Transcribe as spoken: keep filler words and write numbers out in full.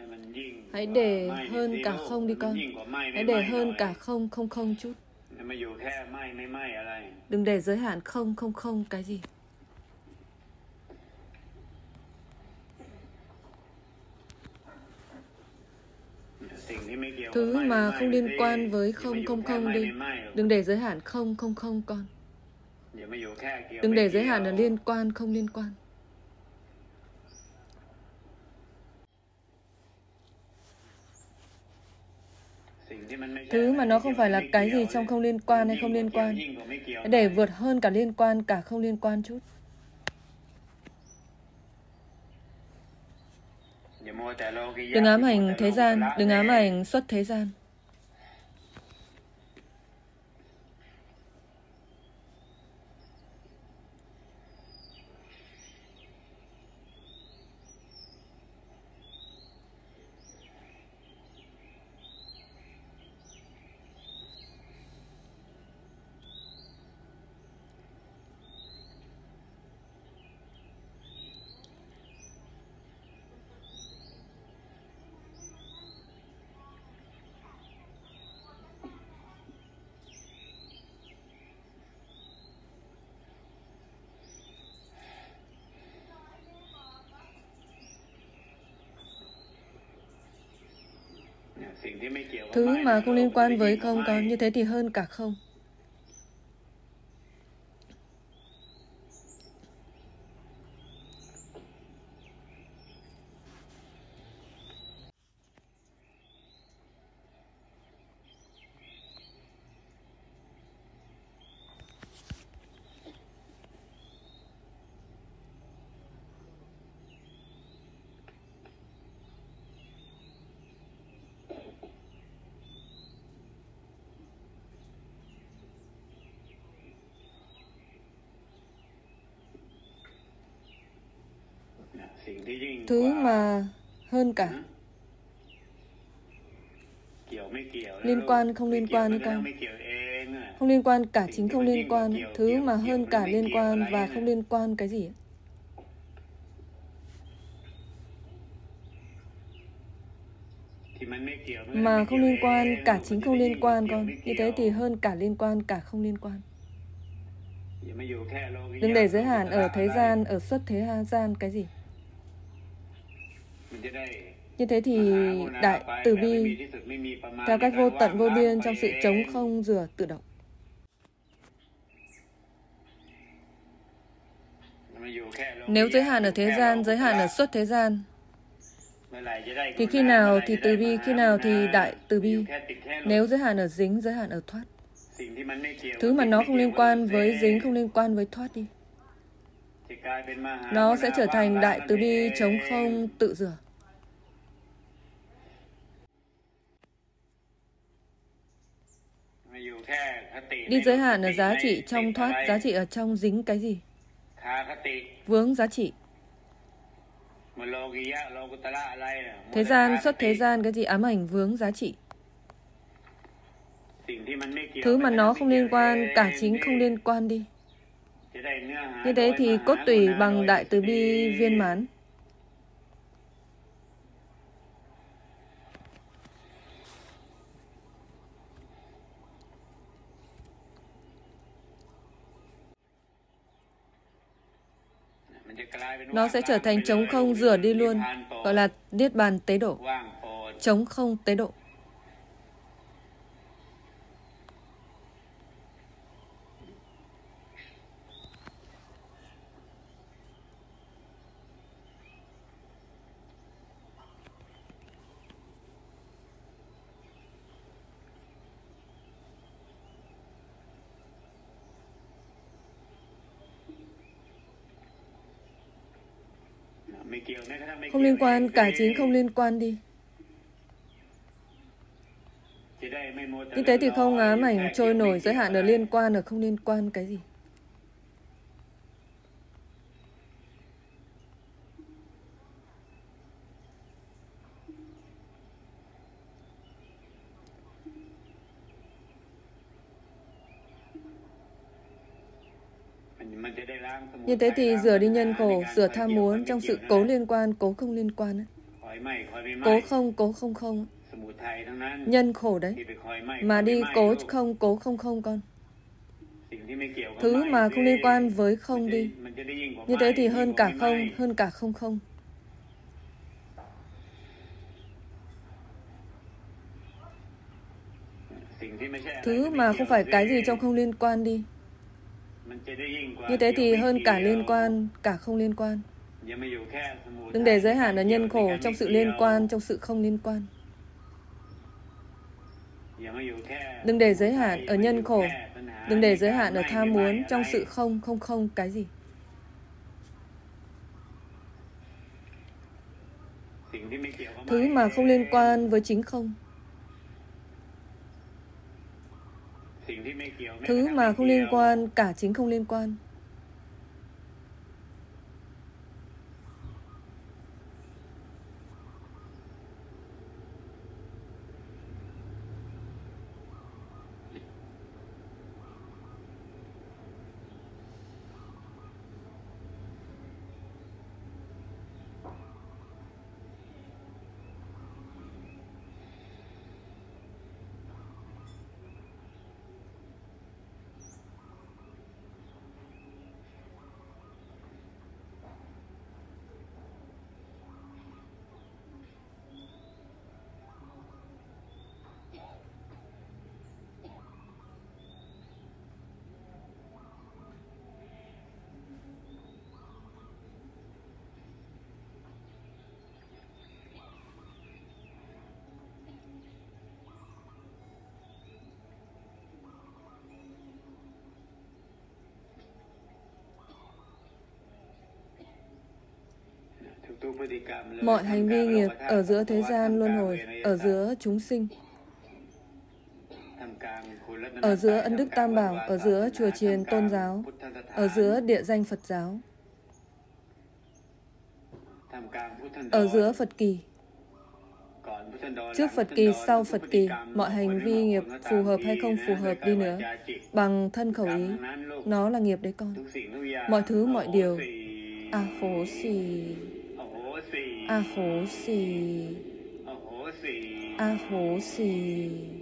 Hãy để hơn cả không đi con. Hãy để hơn cả không không không chút. Đừng để giới hạn không không không cái gì. Thứ mà không liên quan với không không không đi. Đừng để giới hạn không không không con. Đừng để giới hạn là liên quan không liên quan. Thứ mà nó không phải là cái gì trong không liên quan hay không liên quan. Để vượt hơn cả liên quan, cả không liên quan chút. Đừng ám ảnh thế gian, đừng ám ảnh xuất thế gian. Thứ mà không liên quan với không con, như thế thì hơn cả không. Thứ mà hơn cả. Liên quan không liên quan hay con. Không liên quan cả chính không liên quan. Thứ mà hơn cả liên quan và không liên quan cái gì? Mà không liên quan cả chính không liên quan con. Như thế thì hơn cả liên quan cả không liên quan. Đừng để giới hạn ở thế gian, ở xuất thế gian cái gì. Như thế thì đại từ bi theo cách vô tận vô biên trong sự trống không rửa tự động. Nếu giới hạn ở thế gian, giới hạn ở xuất thế gian, thì khi nào thì từ bi, khi nào thì đại từ bi. Nếu giới hạn ở dính, giới hạn ở thoát. Thứ mà nó không liên quan với dính, không liên quan với thoát đi. Nó sẽ trở thành đại từ bi trống không tự rửa. Đi giới hạn ở giá trị trong thoát, giá trị ở trong dính cái gì? Vướng giá trị. Thế gian, xuất thế gian cái gì? Ám ảnh vướng giá trị. Thứ mà nó không liên quan, cả chính không liên quan đi. Như thế thì cốt tủy bằng đại từ bi viên mãn. Nó sẽ trở thành trống không rửa đi luôn, gọi là niết bàn tế độ. Trống không tế độ. Không liên quan, cả chính không liên quan đi. Như thế thì không ám ảnh trôi nổi, giới hạn ở liên quan, ở không liên quan cái gì. Như thế thì rửa đi nhân khổ, rửa tham muốn trong sự cố liên quan, cố không liên quan. Cố không, cố không không. Nhân khổ đấy. Mà đi cố không, cố không không con. Thứ mà không liên quan với không đi. Như thế thì hơn cả không, hơn cả không không. Thứ mà không phải cái gì trong không liên quan đi. Như thế thì hơn cả liên quan, cả không liên quan. Đừng để giới hạn ở nhân khổ trong sự liên quan, trong sự không liên quan. Đừng để giới hạn ở nhân khổ. Đừng để giới hạn ở tham muốn trong sự không, không không cái gì. Thứ mà không liên quan với chính không. Thứ mà không liên quan, cả chính không liên quan. Mọi hành vi nghiệp ở giữa thế gian luân hồi, ở giữa chúng sinh, ở giữa ân đức tam bảo, ở giữa chùa chiền tôn giáo, ở giữa địa danh Phật giáo, ở giữa Phật kỳ, trước Phật kỳ, sau Phật kỳ, mọi hành vi nghiệp phù hợp hay không phù hợp đi nữa, bằng thân khẩu ý, nó là nghiệp đấy con. Mọi thứ, mọi điều, a hố xì, a hố xì, a hố xì.